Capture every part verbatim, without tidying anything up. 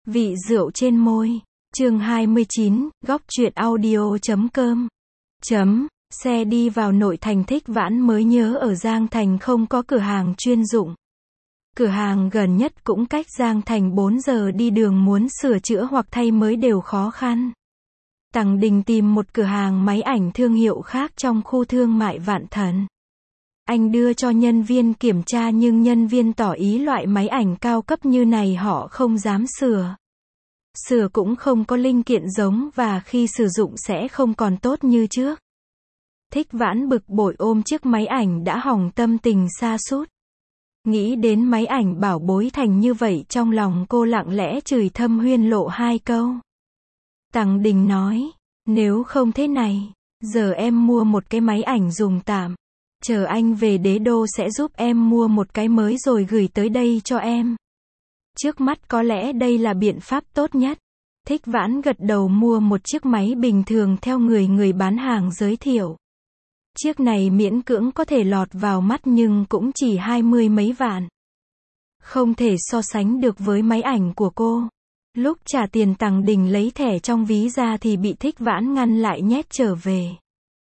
Vị rượu trên môi. Chương hai mươi chín, góc truyện audio chấm com. Chấm, xe đi vào nội thành. Thích Vãn mới nhớ ở Giang Thành không có cửa hàng chuyên dụng. Cửa hàng gần nhất cũng cách Giang Thành bốn giờ đi đường, muốn sửa chữa hoặc thay mới đều khó khăn. Tằng Đình tìm một cửa hàng máy ảnh thương hiệu khác trong khu thương mại Vạn Thần. Anh đưa cho nhân viên kiểm tra nhưng nhân viên tỏ ý loại máy ảnh cao cấp như này họ không dám sửa. Sửa cũng không có linh kiện giống và khi sử dụng sẽ không còn tốt như trước. Thích Vãn bực bội ôm chiếc máy ảnh đã hỏng, tâm tình sa sút. Nghĩ đến máy ảnh bảo bối thành như vậy, trong lòng cô lặng lẽ chửi thầm Huyên Lộ hai câu. Tằng Đình nói, nếu không thế này, giờ em mua một cái máy ảnh dùng tạm. Chờ anh về Đế Đô sẽ giúp em mua một cái mới rồi gửi tới đây cho em. Trước mắt có lẽ đây là biện pháp tốt nhất. Thích Vãn gật đầu mua một chiếc máy bình thường theo người người bán hàng giới thiệu. Chiếc này miễn cưỡng có thể lọt vào mắt nhưng cũng chỉ hai mươi mấy vạn. Không thể so sánh được với máy ảnh của cô. Lúc trả tiền, Tằng Đình lấy thẻ trong ví ra thì bị Thích Vãn ngăn lại, nhét trở về.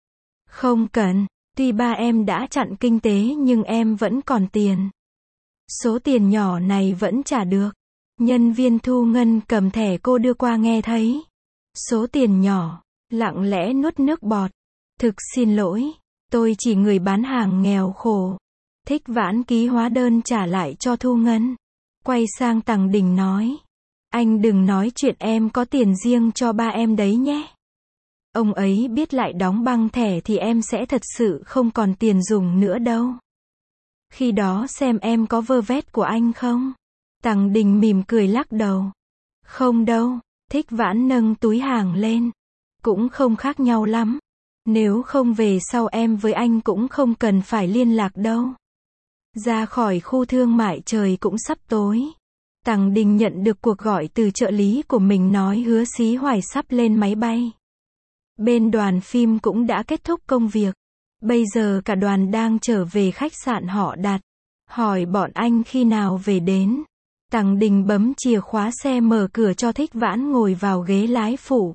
Không cần, tuy ba em đã chặn kinh tế nhưng em vẫn còn tiền. Số tiền nhỏ này vẫn trả được. Nhân viên thu ngân cầm thẻ cô đưa qua nghe thấy số tiền nhỏ, lặng lẽ nuốt nước bọt. Thực xin lỗi, tôi chỉ người bán hàng nghèo khổ. Thích Vãn ký hóa đơn trả lại cho thu ngân. Quay sang Tằng Đình nói, anh đừng nói chuyện, em có tiền riêng cho ba em đấy nhé. Ông ấy biết lại đóng băng thẻ thì em sẽ thật sự không còn tiền dùng nữa đâu. Khi đó xem em có vơ vét của anh không? Tằng Đình mỉm cười lắc đầu. Không đâu. Thích Vãn nâng túi hàng lên. Cũng không khác nhau lắm. Nếu không về sau em với anh cũng không cần phải liên lạc đâu. Ra khỏi khu thương mại trời cũng sắp tối. Tằng Đình nhận được cuộc gọi từ trợ lý của mình nói Hứa Xí Hoài sắp lên máy bay. Bên đoàn phim cũng đã kết thúc công việc. Bây giờ cả đoàn đang trở về khách sạn họ đặt. Hỏi bọn anh khi nào về đến. Tằng Đình bấm chìa khóa xe mở cửa cho Thích Vãn ngồi vào ghế lái phụ.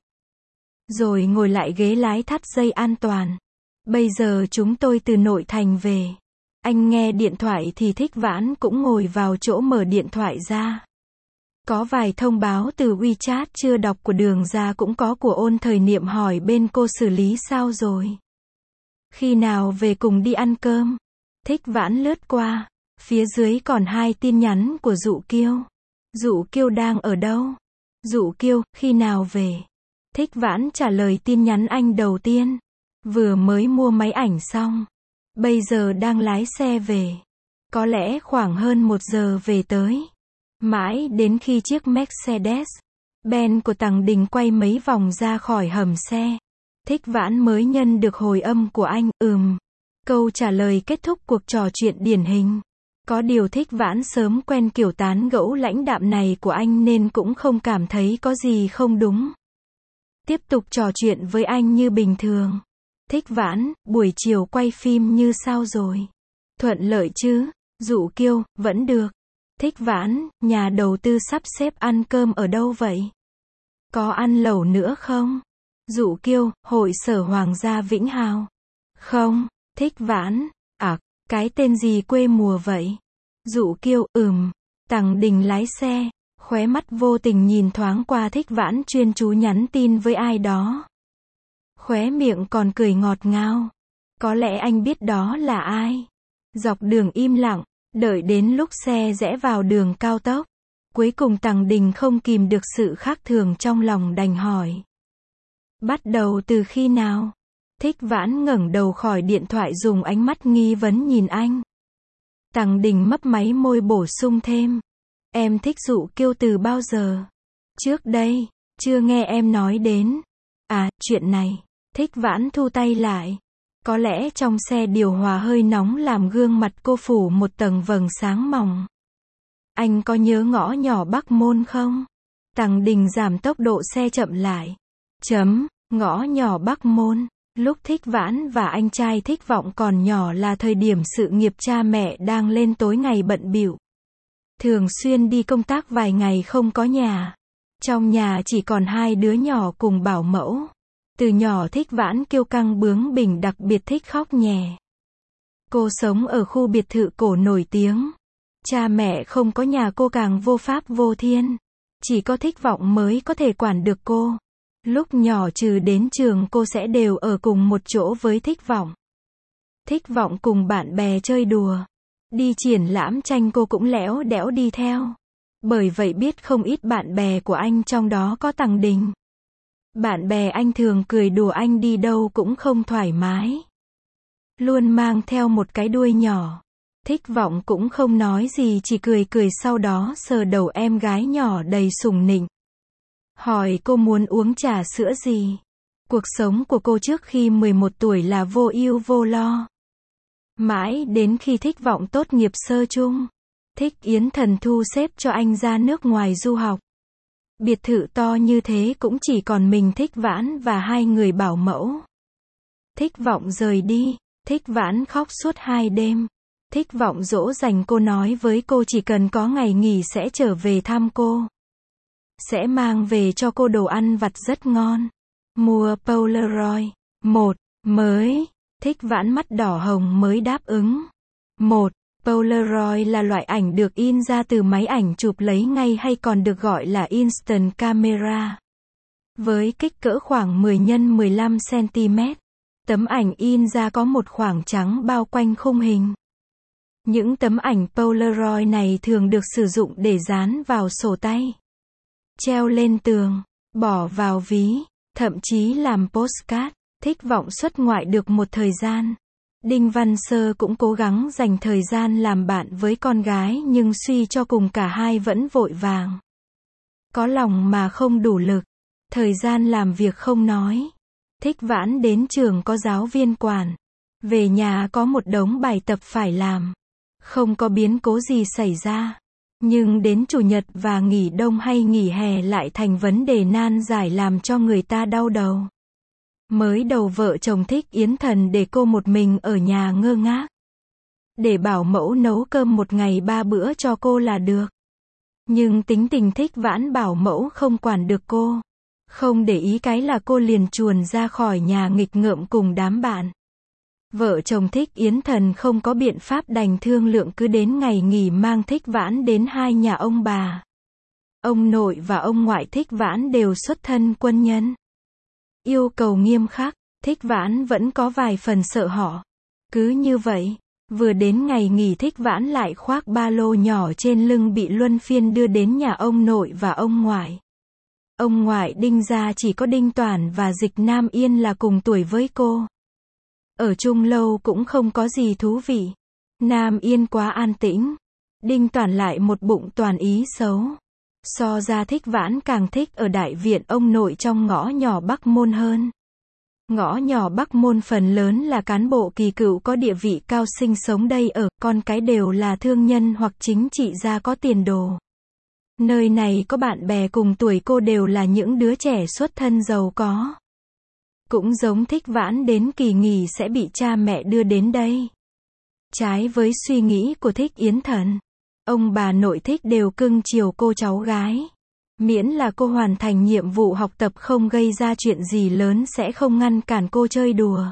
Rồi ngồi lại ghế lái, thắt dây an toàn. Bây giờ chúng tôi từ nội thành về. Anh nghe điện thoại thì Thích Vãn cũng ngồi vào chỗ mở điện thoại ra. Có vài thông báo từ WeChat chưa đọc của Đường Ra, cũng có của Ôn Thời Niệm hỏi bên cô xử lý sao rồi. Khi nào về cùng đi ăn cơm? Thích Vãn lướt qua. Phía dưới còn hai tin nhắn của Dụ Kiêu. Dụ Kiêu đang ở đâu? Dụ Kiêu, khi nào về? Thích Vãn trả lời tin nhắn anh đầu tiên. Vừa mới mua máy ảnh xong. Bây giờ đang lái xe về. Có lẽ khoảng hơn một giờ về tới. Mãi đến khi chiếc Mercedes Benz của Tằng Đình quay mấy vòng ra khỏi hầm xe, Thích Vãn mới nhân được hồi âm của anh. Ừm. Câu trả lời kết thúc cuộc trò chuyện điển hình. Có điều Thích Vãn sớm quen kiểu tán gẫu lãnh đạm này của anh nên cũng không cảm thấy có gì không đúng. Tiếp tục trò chuyện với anh như bình thường. Thích Vãn, buổi chiều quay phim như sao rồi? Thuận lợi chứ? Dụ Kiêu, vẫn được. Thích Vãn, nhà đầu tư sắp xếp ăn cơm ở đâu vậy? Có ăn lẩu nữa không? Dụ Kiêu, hội sở Hoàng gia Vĩnh Hào. Không. Thích Vãn, à, cái tên gì quê mùa vậy? Dụ Kiêu, ừm. Tằng Đình lái xe, khóe mắt vô tình nhìn thoáng qua Thích Vãn chuyên chú nhắn tin với ai đó. Khóe miệng còn cười ngọt ngào. Có lẽ anh biết đó là ai. Dọc đường im lặng, đợi đến lúc xe rẽ vào đường cao tốc. Cuối cùng Tằng Đình không kìm được sự khác thường trong lòng, đành hỏi. Bắt đầu từ khi nào? Thích Vãn ngẩng đầu khỏi điện thoại, dùng ánh mắt nghi vấn nhìn anh. Tằng Đình mấp máy môi bổ sung thêm. Em thích Dụ Kiêu từ bao giờ? Trước đây, chưa nghe em nói đến. À, chuyện này. Thích Vãn thu tay lại. Có lẽ trong xe điều hòa hơi nóng làm gương mặt cô phủ một tầng vầng sáng mỏng. Anh có nhớ ngõ nhỏ Bắc Môn không? Tằng Đình giảm tốc độ xe chậm lại. Chấm, ngõ nhỏ Bắc Môn. Lúc Thích Vãn và anh trai Thích Vọng còn nhỏ là thời điểm sự nghiệp cha mẹ đang lên tối ngày bận bịu. Thường xuyên đi công tác vài ngày không có nhà. Trong nhà chỉ còn hai đứa nhỏ cùng bảo mẫu. Từ nhỏ Thích Vãn kiêu căng bướng bỉnh, đặc biệt thích khóc nhè. Cô sống ở khu biệt thự cổ nổi tiếng. Cha mẹ không có nhà cô càng vô pháp vô thiên. Chỉ có Thích Vọng mới có thể quản được cô. Lúc nhỏ trừ đến trường cô sẽ đều ở cùng một chỗ với Thích Vọng. Thích Vọng cùng bạn bè chơi đùa. Đi triển lãm tranh cô cũng lẽo đẽo đi theo. Bởi vậy biết không ít bạn bè của anh, trong đó có Tằng Đình. Bạn bè anh thường cười đùa anh đi đâu cũng không thoải mái. Luôn mang theo một cái đuôi nhỏ. Thích Vọng cũng không nói gì, chỉ cười cười, sau đó sờ đầu em gái nhỏ đầy sủng nịnh. Hỏi cô muốn uống trà sữa gì. Cuộc sống của cô trước khi mười một tuổi là vô ưu vô lo. Mãi đến khi Thích Vọng tốt nghiệp sơ chung, Thích Yến Thần thu xếp cho anh ra nước ngoài du học. Biệt thự to như thế cũng chỉ còn mình Thích Vãn và hai người bảo mẫu. Thích Vọng rời đi, Thích Vãn khóc suốt hai đêm. Thích Vọng dỗ dành cô, nói với cô chỉ cần có ngày nghỉ sẽ trở về thăm cô. Sẽ mang về cho cô đồ ăn vặt rất ngon. Mua Polaroid. Một. Mới. Thích Vãn mắt đỏ hồng mới đáp ứng. Một. Polaroid là loại ảnh được in ra từ máy ảnh chụp lấy ngay, hay còn được gọi là instant camera. Với kích cỡ khoảng mười nhân mười lăm xăng-ti-mét. Tấm ảnh in ra có một khoảng trắng bao quanh khung hình. Những tấm ảnh Polaroid này thường được sử dụng để dán vào sổ tay, treo lên tường, bỏ vào ví, thậm chí làm postcard. Thích Vọng xuất ngoại được một thời gian. Đinh Văn Sơ cũng cố gắng dành thời gian làm bạn với con gái, nhưng suy cho cùng cả hai vẫn vội vàng. Có lòng mà không đủ lực. Thời gian làm việc không nói. Thích Vãn đến trường có giáo viên quản. Về nhà có một đống bài tập phải làm. Không có biến cố gì xảy ra. Nhưng đến chủ nhật và nghỉ đông hay nghỉ hè lại thành vấn đề nan giải, làm cho người ta đau đầu. Mới đầu vợ chồng Thích Yến Thần để cô một mình ở nhà ngơ ngác. Để bảo mẫu nấu cơm một ngày ba bữa cho cô là được. Nhưng tính tình Thích Vãn bảo mẫu không quản được cô. Không để ý cái là cô liền chuồn ra khỏi nhà nghịch ngợm cùng đám bạn. Vợ chồng Thích Yến Thần không có biện pháp, đành thương lượng cứ đến ngày nghỉ mang Thích Vãn đến hai nhà ông bà. Ông nội và ông ngoại Thích Vãn đều xuất thân quân nhân. Yêu cầu nghiêm khắc, Thích Vãn vẫn có vài phần sợ họ. Cứ như vậy, vừa đến ngày nghỉ Thích Vãn lại khoác ba lô nhỏ trên lưng bị luân phiên đưa đến nhà ông nội và ông ngoại. Ông ngoại Đinh gia chỉ có Đinh Toản và Dịch Nam Yên là cùng tuổi với cô. Ở chung lâu cũng không có gì thú vị. Nam Yên quá an tĩnh. Đinh Toản lại một bụng toàn ý xấu. So ra Thích Vãn càng thích ở đại viện ông nội trong ngõ nhỏ Bắc Môn hơn. Ngõ nhỏ Bắc Môn phần lớn là cán bộ kỳ cựu có địa vị cao sinh sống đây ở, con cái đều là thương nhân hoặc chính trị gia có tiền đồ. Nơi này có bạn bè cùng tuổi cô đều là những đứa trẻ xuất thân giàu có. Cũng giống Thích Vãn, đến kỳ nghỉ sẽ bị cha mẹ đưa đến đây. Trái với suy nghĩ của Thích Yến Thần, ông bà nội Thích đều cưng chiều cô cháu gái. Miễn là cô hoàn thành nhiệm vụ học tập, không gây ra chuyện gì lớn sẽ không ngăn cản cô chơi đùa.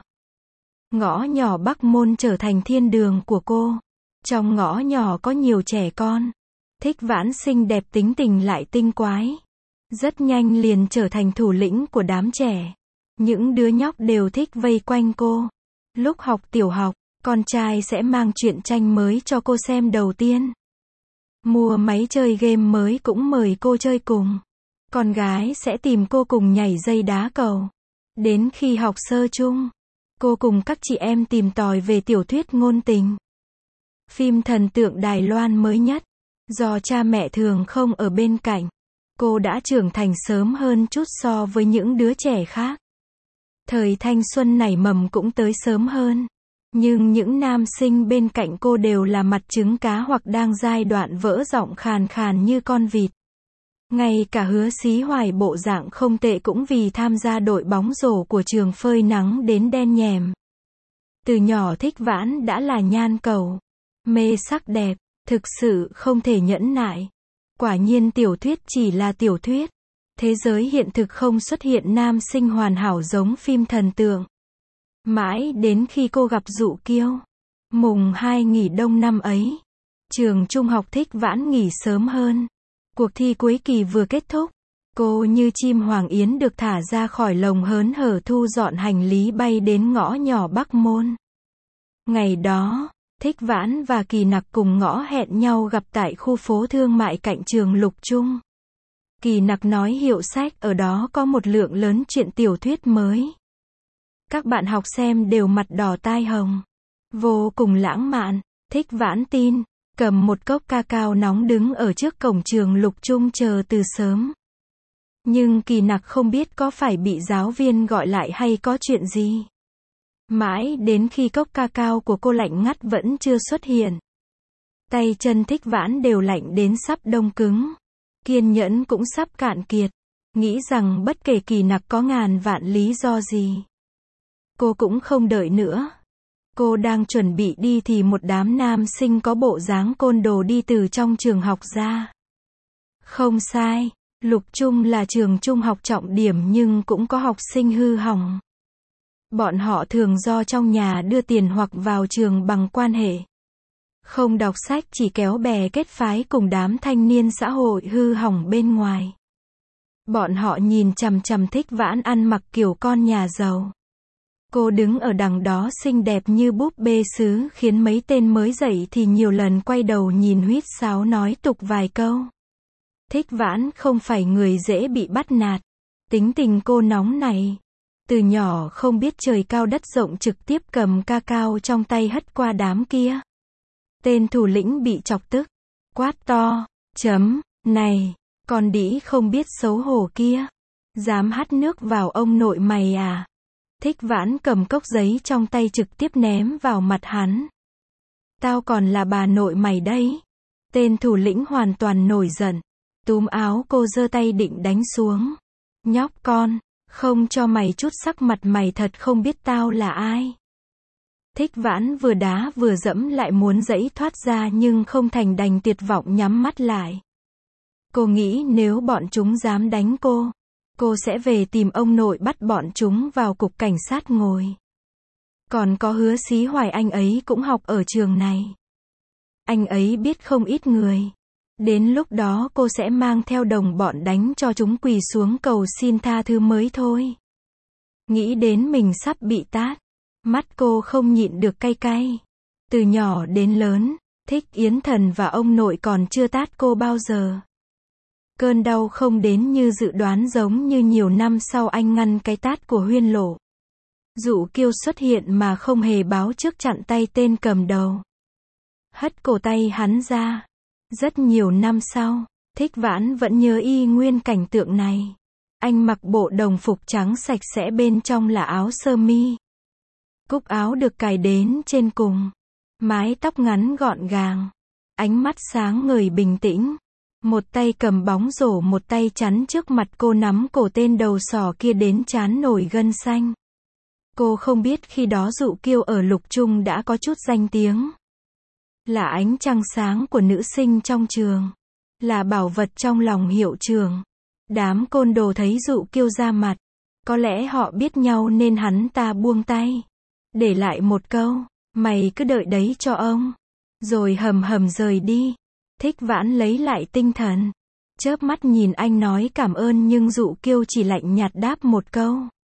Ngõ nhỏ Bắc Môn trở thành thiên đường của cô. Trong ngõ nhỏ có nhiều trẻ con. Thích Vãn xinh đẹp, tính tình lại tinh quái. Rất nhanh liền trở thành thủ lĩnh của đám trẻ. Những đứa nhóc đều thích vây quanh cô. Lúc học tiểu học, con trai sẽ mang truyện tranh mới cho cô xem đầu tiên. Mua máy chơi game mới cũng mời cô chơi cùng. Con gái sẽ tìm cô cùng nhảy dây đá cầu. Đến khi học sơ chung, cô cùng các chị em tìm tòi về tiểu thuyết ngôn tình. Phim thần tượng Đài Loan mới nhất. Do cha mẹ thường không ở bên cạnh, cô đã trưởng thành sớm hơn chút so với những đứa trẻ khác. Thời thanh xuân nảy mầm cũng tới sớm hơn. Nhưng những nam sinh bên cạnh cô đều là mặt trứng cá hoặc đang giai đoạn vỡ giọng khàn khàn như con vịt. Ngay cả Hứa Xí Hoài bộ dạng không tệ cũng vì tham gia đội bóng rổ của trường phơi nắng đến đen nhèm. Từ nhỏ Thích Vãn đã là nhan cầu, mê sắc đẹp, thực sự không thể nhẫn nại. Quả nhiên tiểu thuyết chỉ là tiểu thuyết. Thế giới hiện thực không xuất hiện nam sinh hoàn hảo giống phim thần tượng. Mãi đến khi cô gặp Dụ Kiêu. Mùng hai nghỉ đông năm ấy. Trường trung học Thích Vãn nghỉ sớm hơn. Cuộc thi cuối kỳ vừa kết thúc. Cô như chim hoàng yến được thả ra khỏi lồng hớn hở thu dọn hành lý bay đến ngõ nhỏ Bắc Môn. Ngày đó, Thích Vãn và Kỳ Nặc cùng ngõ hẹn nhau gặp tại khu phố thương mại cạnh trường Lục Trung. Kỳ Nặc nói hiệu sách ở đó có một lượng lớn truyện tiểu thuyết mới. Các bạn học xem đều mặt đỏ tai hồng. Vô cùng lãng mạn. Thích Vãn tin, cầm một cốc cacao nóng đứng ở trước cổng trường Lục Trung chờ từ sớm. Nhưng Kỳ Nặc không biết có phải bị giáo viên gọi lại hay có chuyện gì. Mãi đến khi cốc cacao của cô lạnh ngắt vẫn chưa xuất hiện. Tay chân Thích Vãn đều lạnh đến sắp đông cứng. Kiên nhẫn cũng sắp cạn kiệt. Nghĩ rằng bất kể Kỳ Nặc có ngàn vạn lý do gì, cô cũng không đợi nữa. Cô đang chuẩn bị đi thì một đám nam sinh có bộ dáng côn đồ đi từ trong trường học ra. Không sai, Lục Trung là trường trung học trọng điểm nhưng cũng có học sinh hư hỏng. Bọn họ thường do trong nhà đưa tiền hoặc vào trường bằng quan hệ. Không đọc sách chỉ kéo bè kết phái cùng đám thanh niên xã hội hư hỏng bên ngoài. Bọn họ nhìn chằm chằm Thích Vãn ăn mặc kiểu con nhà giàu. Cô đứng ở đằng đó xinh đẹp như búp bê sứ khiến mấy tên mới dậy thì nhiều lần quay đầu nhìn huýt sáo nói tục vài câu. Thích Vãn không phải người dễ bị bắt nạt. Tính tình cô nóng này. Từ nhỏ không biết trời cao đất rộng trực tiếp cầm cacao trong tay hất qua đám kia. Tên thủ lĩnh bị chọc tức. Quát to. Chấm. Này. Con đĩ không biết xấu hổ kia. Dám hắt nước vào ông nội mày à? Thích Vãn cầm cốc giấy trong tay trực tiếp ném vào mặt hắn. Tao còn là bà nội mày đấy. Tên thủ lĩnh hoàn toàn nổi giận. Túm áo cô giơ tay định đánh xuống. Nhóc con, không cho mày chút sắc mặt mày thật không biết tao là ai. Thích Vãn vừa đá vừa dẫm lại muốn giãy thoát ra nhưng không thành đành tuyệt vọng nhắm mắt lại. Cô nghĩ nếu bọn chúng dám đánh cô, cô sẽ về tìm ông nội bắt bọn chúng vào cục cảnh sát ngồi. Còn có Hứa Xí Hoài, anh ấy cũng học ở trường này. Anh ấy biết không ít người. Đến lúc đó cô sẽ mang theo đồng bọn đánh cho chúng quỳ xuống cầu xin tha thứ mới thôi. Nghĩ đến mình sắp bị tát. Mắt cô không nhịn được cay cay. Từ nhỏ đến lớn, Thích Yến Thần và ông nội còn chưa tát cô bao giờ. Cơn đau không đến như dự đoán giống như nhiều năm sau anh ngăn cái tát của Huyên Lộ. Dụ Kiêu xuất hiện mà không hề báo trước chặn tay tên cầm đầu. Hất cổ tay hắn ra. Rất nhiều năm sau, Thích Vãn vẫn nhớ y nguyên cảnh tượng này. Anh mặc bộ đồng phục trắng sạch sẽ bên trong là áo sơ mi. Cúc áo được cài đến trên cùng. Mái tóc ngắn gọn gàng. Ánh mắt sáng ngời bình tĩnh. Một tay cầm bóng rổ, một tay chắn trước mặt cô nắm cổ tên đầu sỏ kia đến trán nổi gân xanh. Cô không biết khi đó Dụ Kiêu ở Lục Trung đã có chút danh tiếng. Là ánh trăng sáng của nữ sinh trong trường. Là bảo vật trong lòng hiệu trưởng. Đám côn đồ thấy Dụ Kiêu ra mặt. Có lẽ họ biết nhau nên hắn ta buông tay. Để lại một câu. Mày cứ đợi đấy cho ông. Rồi hầm hầm rời đi. Thích Vãn lấy lại tinh thần. Chớp mắt nhìn anh nói cảm ơn nhưng Dụ Kiêu chỉ lạnh nhạt đáp một câu.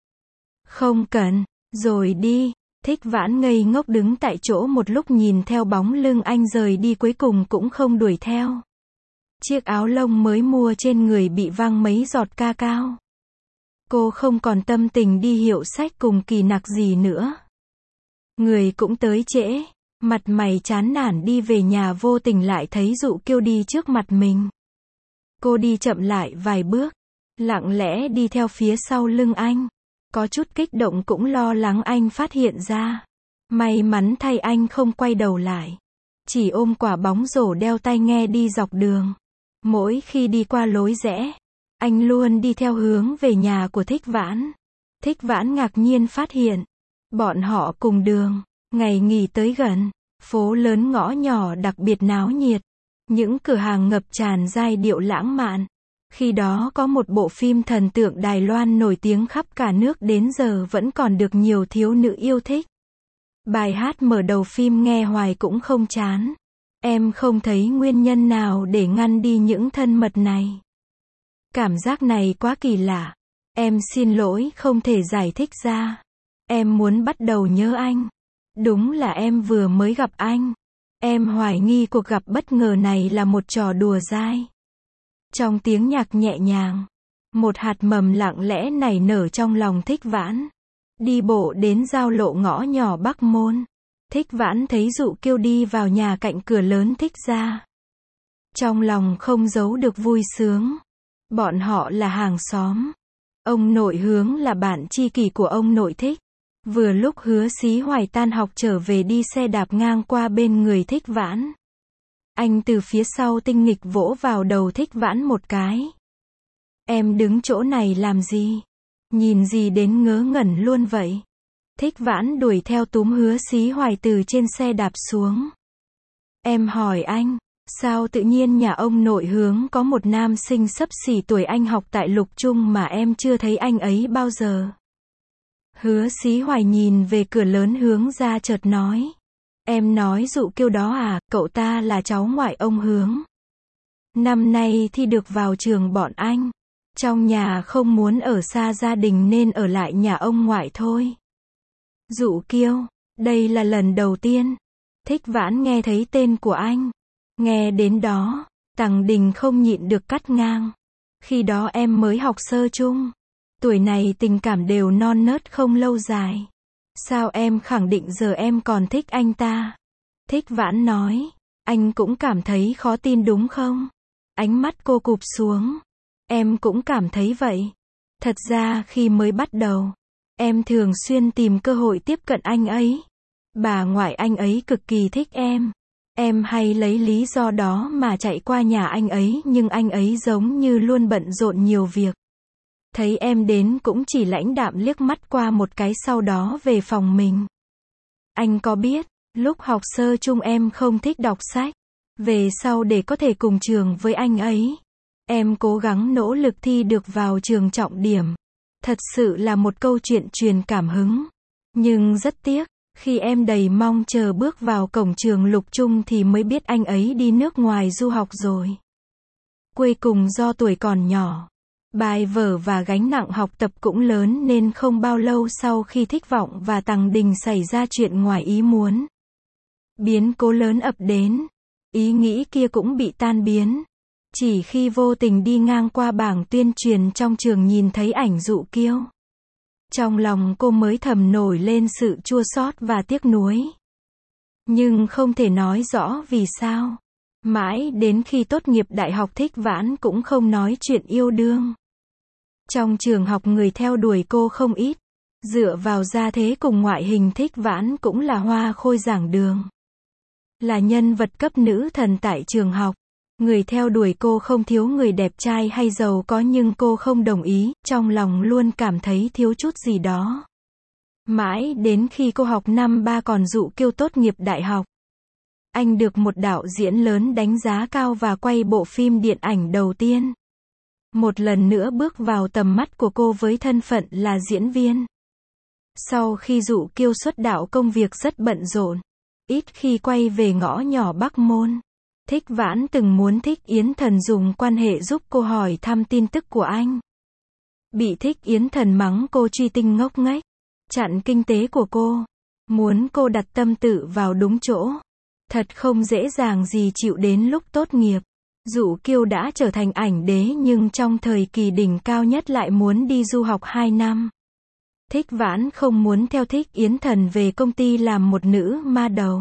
Không cần. Rồi đi. Thích Vãn ngây ngốc đứng tại chỗ một lúc nhìn theo bóng lưng anh rời đi cuối cùng cũng không đuổi theo. Chiếc áo lông mới mua trên người bị văng mấy giọt cacao. Cô không còn tâm tình đi hiệu sách cùng Kỳ Nặc gì nữa. Người cũng tới trễ. Mặt mày chán nản đi về nhà vô tình lại thấy Dụ Kiêu đi trước mặt mình. Cô đi chậm lại vài bước. Lặng lẽ đi theo phía sau lưng anh. Có chút kích động cũng lo lắng anh phát hiện ra. May mắn thay anh không quay đầu lại. Chỉ ôm quả bóng rổ đeo tai nghe đi dọc đường. Mỗi khi đi qua lối rẽ, anh luôn đi theo hướng về nhà của Thích Vãn. Thích Vãn ngạc nhiên phát hiện. Bọn họ cùng đường. Ngày nghỉ tới gần. Phố lớn ngõ nhỏ đặc biệt náo nhiệt. Những cửa hàng ngập tràn giai điệu lãng mạn. Khi đó có một bộ phim thần tượng Đài Loan nổi tiếng khắp cả nước đến giờ vẫn còn được nhiều thiếu nữ yêu thích. Bài hát mở đầu phim nghe hoài cũng không chán. Em không thấy nguyên nhân nào để ngăn đi những thân mật này. Cảm giác này quá kỳ lạ. Em xin lỗi không thể giải thích ra. Em muốn bắt đầu nhớ anh. Đúng là em vừa mới gặp anh. Em hoài nghi cuộc gặp bất ngờ này là một trò đùa dai. Trong tiếng nhạc nhẹ nhàng, một hạt mầm lặng lẽ nảy nở trong lòng Thích Vãn. Đi bộ đến giao lộ ngõ nhỏ Bắc Môn. Thích Vãn thấy Dụ Kiêu đi vào nhà cạnh cửa lớn Thích gia. Trong lòng không giấu được vui sướng. Bọn họ là hàng xóm. Ông nội Hướng là bạn tri kỷ của ông nội Thích. Vừa lúc Hứa Xí Hoài tan học trở về đi xe đạp ngang qua bên người Thích Vãn. Anh từ phía sau tinh nghịch vỗ vào đầu Thích Vãn một cái. Em đứng chỗ này làm gì? Nhìn gì đến ngớ ngẩn luôn vậy? Thích Vãn đuổi theo túm Hứa Xí Hoài từ trên xe đạp xuống. Em hỏi anh, sao tự nhiên nhà ông nội Hướng có một nam sinh xấp xỉ tuổi anh học tại Lục Trung mà em chưa thấy anh ấy bao giờ? Hứa Xí Hoài nhìn về cửa lớn hướng ra chợt nói. Em nói Dụ Kiêu đó à, cậu ta là cháu ngoại ông Hướng. Năm nay thi được vào trường bọn anh. Trong nhà không muốn ở xa gia đình nên ở lại nhà ông ngoại thôi. Dụ Kiêu, đây là lần đầu tiên. Thích Vãn nghe thấy tên của anh. Nghe đến đó, Tằng Đình không nhịn được cắt ngang. Khi đó em mới học sơ chung. Tuổi này tình cảm đều non nớt không lâu dài. Sao em khẳng định giờ em còn thích anh ta? Thích Vãn nói. Anh cũng cảm thấy khó tin đúng không? Ánh mắt cô cụp xuống. Em cũng cảm thấy vậy. Thật ra khi mới bắt đầu, em thường xuyên tìm cơ hội tiếp cận anh ấy. Bà ngoại anh ấy cực kỳ thích em. Em hay lấy lý do đó mà chạy qua nhà anh ấy nhưng anh ấy giống như luôn bận rộn nhiều việc. Thấy em đến cũng chỉ lãnh đạm liếc mắt qua một cái sau đó về phòng mình. Anh có biết, lúc học sơ chung em không thích đọc sách. Về sau để có thể cùng trường với anh ấy, em cố gắng nỗ lực thi được vào trường trọng điểm. Thật sự là một câu chuyện truyền cảm hứng. Nhưng rất tiếc, khi em đầy mong chờ bước vào cổng trường Lục Trung thì mới biết anh ấy đi nước ngoài du học rồi. Cuối cùng do tuổi còn nhỏ, bài vở và gánh nặng học tập cũng lớn nên không bao lâu sau khi Thích Vọng và Tằng Đình xảy ra chuyện ngoài ý muốn. Biến cố lớn ập đến, ý nghĩ kia cũng bị tan biến. Chỉ khi vô tình đi ngang qua bảng tuyên truyền trong trường nhìn thấy ảnh Dụ Kiêu. Trong lòng cô mới thầm nổi lên sự chua xót và tiếc nuối. Nhưng không thể nói rõ vì sao. Mãi đến khi tốt nghiệp đại học Thích Vãn cũng không nói chuyện yêu đương. Trong trường học người theo đuổi cô không ít. Dựa vào gia thế cùng ngoại hình Thích Vãn cũng là hoa khôi giảng đường. Là nhân vật cấp nữ thần tại trường học. Người theo đuổi cô không thiếu người đẹp trai hay giàu có nhưng cô không đồng ý, trong lòng luôn cảm thấy thiếu chút gì đó. Mãi đến khi cô học năm ba còn Dụ Kiêu tốt nghiệp đại học. Anh được một đạo diễn lớn đánh giá cao và quay bộ phim điện ảnh đầu tiên. Một lần nữa bước vào tầm mắt của cô với thân phận là diễn viên. Sau khi Dụ Kiêu xuất đạo công việc rất bận rộn, ít khi quay về ngõ nhỏ Bắc Môn. Thích Vãn từng muốn Thích Yến Thần dùng quan hệ giúp cô hỏi thăm tin tức của anh. Bị Thích Yến Thần mắng cô truy tinh ngốc nghếch, chặn kinh tế của cô, muốn cô đặt tâm tự vào đúng chỗ. Thật không dễ dàng gì chịu đến lúc tốt nghiệp. Dụ Kiêu đã trở thành ảnh đế nhưng trong thời kỳ đỉnh cao nhất lại muốn đi du học hai năm. Thích Vãn không muốn theo Thích Yến Thần về công ty làm một nữ ma đầu.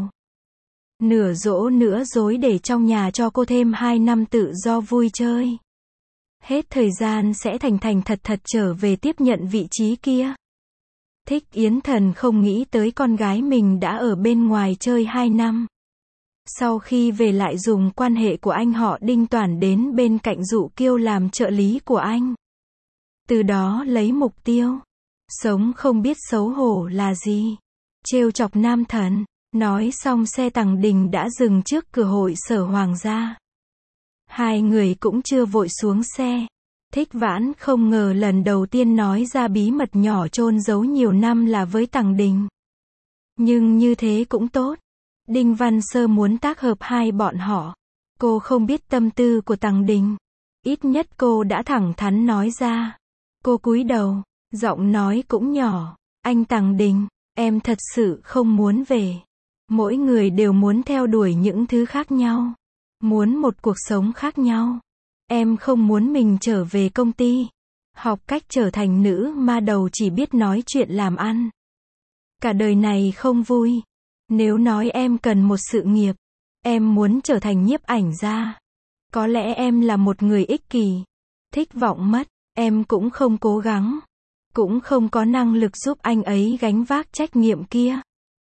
Nửa dỗ nửa dối để trong nhà cho cô thêm hai năm tự do vui chơi. Hết thời gian sẽ thành thành thật thật trở về tiếp nhận vị trí kia. Thích Yến Thần không nghĩ tới con gái mình đã ở bên ngoài chơi hai năm. Sau khi về lại dùng quan hệ của anh họ Đinh Toản đến bên cạnh Dụ Kiêu làm trợ lý của anh. Từ đó lấy mục tiêu. Sống không biết xấu hổ là gì. Trêu chọc nam thần. Nói xong xe Tằng Đình đã dừng trước cửa hội sở Hoàng gia. Hai người cũng chưa vội xuống xe. Thích Vãn không ngờ lần đầu tiên nói ra bí mật nhỏ chôn giấu nhiều năm là với Tằng Đình. Nhưng như thế cũng tốt. Đinh Văn Sơ muốn tác hợp hai bọn họ. Cô không biết tâm tư của Tằng Đình. Ít nhất cô đã thẳng thắn nói ra. Cô cúi đầu, giọng nói cũng nhỏ. Anh Tằng Đình, em thật sự không muốn về. Mỗi người đều muốn theo đuổi những thứ khác nhau. Muốn một cuộc sống khác nhau. Em không muốn mình trở về công ty. Học cách trở thành nữ ma đầu chỉ biết nói chuyện làm ăn. Cả đời này không vui. Nếu nói em cần một sự nghiệp. Em muốn trở thành nhiếp ảnh gia. Có lẽ em là một người ích kỷ. Thích Vọng mất. Em cũng không cố gắng. Cũng không có năng lực giúp anh ấy gánh vác trách nhiệm kia.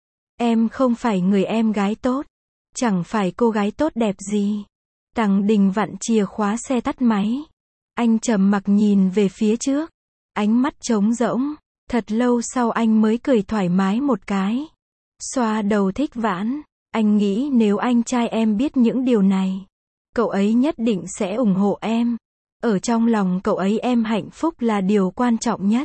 Em không phải người em gái tốt. Chẳng phải cô gái tốt đẹp gì. Tằng Đình vặn chìa khóa xe tắt máy. Anh trầm mặc nhìn về phía trước. Ánh mắt trống rỗng. Thật lâu sau anh mới cười thoải mái một cái. Xoa đầu Thích Vãn. Anh nghĩ nếu anh trai em biết những điều này, cậu ấy nhất định sẽ ủng hộ em. Ở trong lòng cậu ấy em hạnh phúc là điều quan trọng nhất.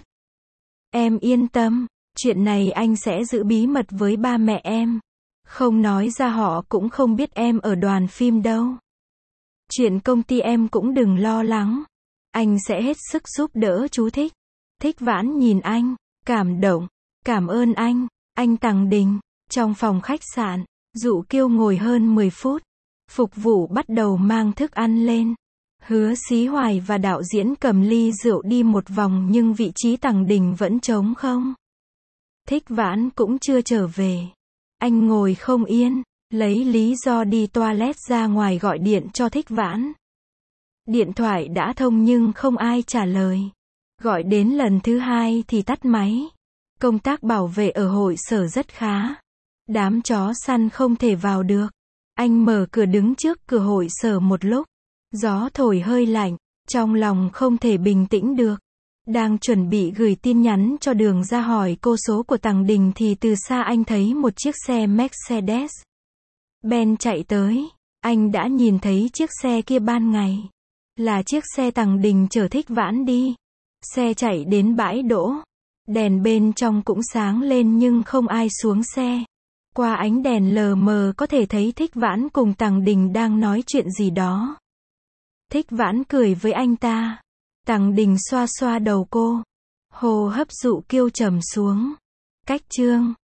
Em yên tâm. Chuyện này anh sẽ giữ bí mật với ba mẹ em. Không nói ra họ cũng không biết em ở đoàn phim đâu. Chuyện công ty em cũng đừng lo lắng. Anh sẽ hết sức giúp đỡ chú Thích. Thích Vãn nhìn anh, cảm động. Cảm ơn anh, anh Tằng Đình. Trong phòng khách sạn, Dụ Kiêu ngồi hơn mười phút. Phục vụ bắt đầu mang thức ăn lên. Hứa Xí Hoài và đạo diễn cầm ly rượu đi một vòng nhưng vị trí Tằng Đình vẫn trống không. Thích Vãn cũng chưa trở về. Anh ngồi không yên, lấy lý do đi toilet ra ngoài gọi điện cho Thích Vãn. Điện thoại đã thông nhưng không ai trả lời. Gọi đến lần thứ hai thì tắt máy. Công tác bảo vệ ở hội sở rất khá. Đám chó săn không thể vào được. Anh mở cửa đứng trước cửa hội sở một lúc. Gió thổi hơi lạnh, trong lòng không thể bình tĩnh được. Đang chuẩn bị gửi tin nhắn cho Đường ra hỏi cô số của Tằng Đình thì từ xa anh thấy một chiếc xe Mercedes Benz chạy tới. Anh đã nhìn thấy chiếc xe kia ban ngày. Là chiếc xe Tằng Đình chở Thích Vãn đi. Xe chạy đến bãi đỗ. Đèn bên trong cũng sáng lên nhưng không ai xuống xe. Qua ánh đèn lờ mờ có thể thấy Thích Vãn cùng Tằng Đình đang nói chuyện gì đó. Thích Vãn cười với anh ta. Tằng Đình xoa xoa đầu cô. Hô hấp Dụ Kiêu trầm xuống. Cách chương